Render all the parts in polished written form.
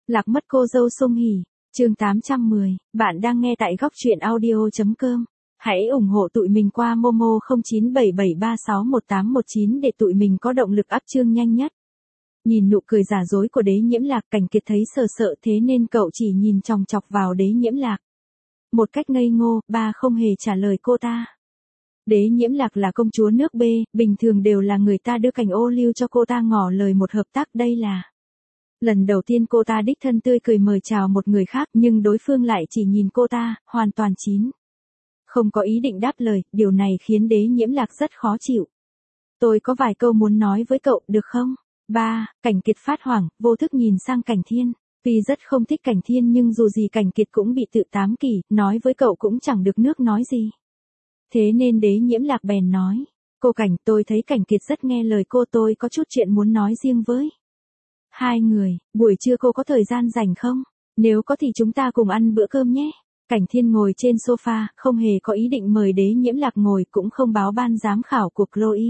Lạc mất cô dâu Song Hỷ, chương 810, bạn đang nghe tại góc truyện audio.com. Hãy ủng hộ tụi mình qua Momo 0977361819 để tụi mình có động lực up chương nhanh nhất. Nhìn nụ cười giả dối của Đế Nhiễm Lạc, Cảnh Kiệt thấy sợ sợ, thế nên cậu chỉ nhìn chòng chọc vào Đế Nhiễm Lạc. Một cách ngây ngô, ba không hề trả lời cô ta. Đế Nhiễm Lạc là công chúa nước B, bình thường đều là người ta đưa cành ô liu cho cô ta ngỏ lời một hợp tác, đây là lần đầu tiên cô ta đích thân tươi cười mời chào một người khác, nhưng đối phương lại chỉ nhìn cô ta, hoàn toàn chín. Không có ý định đáp lời, điều này khiến Đế Nhiễm Lạc rất khó chịu. Tôi có vài câu muốn nói với cậu, được không? Ba, Cảnh Kiệt phát hoảng, vô thức nhìn sang Cảnh Thiên. Vì rất không thích Cảnh Thiên nhưng dù gì Cảnh Kiệt cũng bị tự tám kỷ, nói với cậu cũng chẳng được nước nói gì. Thế nên Đế Nhiễm Lạc bèn nói, cô Cảnh, tôi thấy Cảnh Kiệt rất nghe lời cô, tôi có chút chuyện muốn nói riêng với hai người, buổi trưa cô có thời gian rảnh không? Nếu có thì chúng ta cùng ăn bữa cơm nhé. Cảnh Thiên ngồi trên sofa, không hề có ý định mời Đế Nhiễm Lạc ngồi, cũng không báo ban giám khảo của Chloe.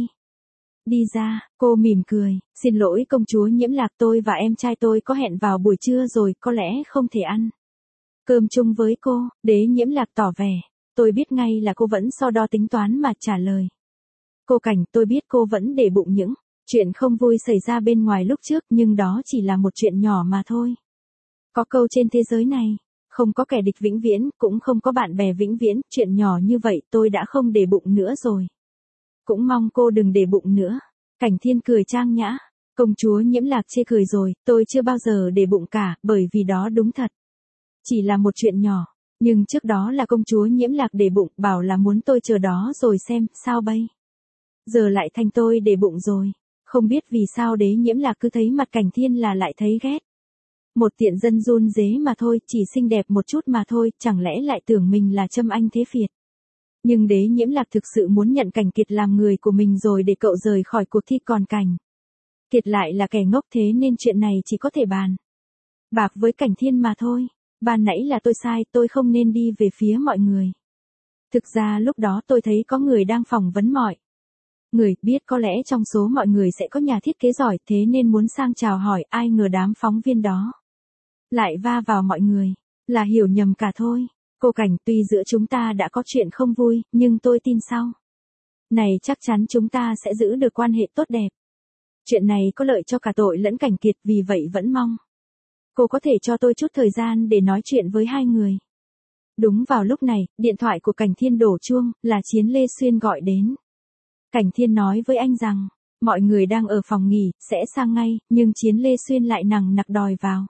Đi ra, cô mỉm cười, xin lỗi công chúa Nhiễm Lạc, tôi và em trai tôi có hẹn vào buổi trưa rồi, có lẽ không thể ăn cơm chung với cô. Đế Nhiễm Lạc tỏ vẻ, tôi biết ngay là cô vẫn so đo tính toán mà trả lời. Cô Cảnh, tôi biết cô vẫn để bụng những chuyện không vui xảy ra bên ngoài lúc trước, nhưng đó chỉ là một chuyện nhỏ mà thôi. Có câu trên thế giới này, không có kẻ địch vĩnh viễn, cũng không có bạn bè vĩnh viễn, chuyện nhỏ như vậy tôi đã không để bụng nữa rồi. Cũng mong cô đừng để bụng nữa. Cảnh Thiên cười trang nhã, công chúa Nhiễm Lạc chê cười rồi, tôi chưa bao giờ để bụng cả, bởi vì đó đúng thật chỉ là một chuyện nhỏ. Nhưng trước đó là công chúa Nhiễm Lạc để bụng, bảo là muốn tôi chờ đó rồi xem, sao bây giờ lại thành tôi để bụng rồi. Không biết vì sao Đế Nhiễm Lạc cứ thấy mặt Cảnh Thiên là lại thấy ghét. Một tiện dân run rế mà thôi, chỉ xinh đẹp một chút mà thôi, chẳng lẽ lại tưởng mình là Trâm Anh thế Phiệt. Nhưng Đế Nhiễm Lạc thực sự muốn nhận Cảnh Kiệt làm người của mình rồi để cậu rời khỏi cuộc thi, còn Cảnh Kiệt lại là kẻ ngốc, thế nên chuyện này chỉ có thể bàn bạc với Cảnh Thiên mà thôi. Ban nãy là tôi sai, tôi không nên đi về phía mọi người. Thực ra lúc đó tôi thấy có người đang phỏng vấn mọi người, biết có lẽ trong số mọi người sẽ có nhà thiết kế giỏi, thế nên muốn sang chào hỏi, ai ngờ đám phóng viên đó lại va vào mọi người, là hiểu nhầm cả thôi. Cô Cảnh, tuy giữa chúng ta đã có chuyện không vui, nhưng tôi tin sau này chắc chắn chúng ta sẽ giữ được quan hệ tốt đẹp. Chuyện này có lợi cho cả tội lẫn Cảnh Kiệt, vì vậy vẫn mong cô có thể cho tôi chút thời gian để nói chuyện với hai người. Đúng vào lúc này, điện thoại của Cảnh Thiên đổ chuông, là Chiến Lê Xuyên gọi đến. Cảnh Thiên nói với anh rằng, mọi người đang ở phòng nghỉ, sẽ sang ngay, nhưng Chiến Lê Xuyên lại nằng nặc đòi vào.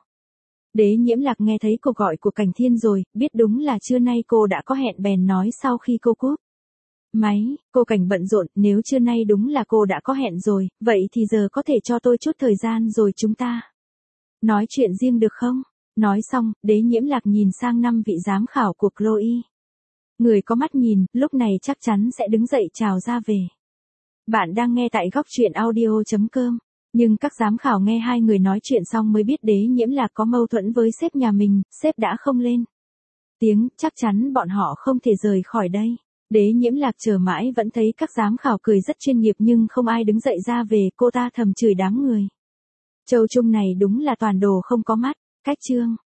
Đế Nhiễm Lạc nghe thấy cuộc gọi của Cảnh Thiên rồi, biết đúng là trưa nay cô đã có hẹn, bèn nói sau khi cô cúp máy, cô Cảnh bận rộn, nếu trưa nay đúng là cô đã có hẹn rồi, vậy thì giờ có thể cho tôi chút thời gian rồi chúng ta nói chuyện riêng được không? Nói xong, Đế Nhiễm Lạc nhìn sang 5 vị giám khảo của Chloe. Người có mắt nhìn, lúc này chắc chắn sẽ đứng dậy chào ra về. Bạn đang nghe tại góc truyện audio.com. Nhưng các giám khảo nghe hai người nói chuyện xong mới biết Đế Nhiễm Lạc có mâu thuẫn với sếp nhà mình, sếp đã không lên tiếng, chắc chắn bọn họ không thể rời khỏi đây. Đế Nhiễm Lạc chờ mãi vẫn thấy các giám khảo cười rất chuyên nghiệp nhưng không ai đứng dậy ra về, cô ta thầm chửi đám người Châu Trung này đúng là toàn đồ không có mắt. Cách chương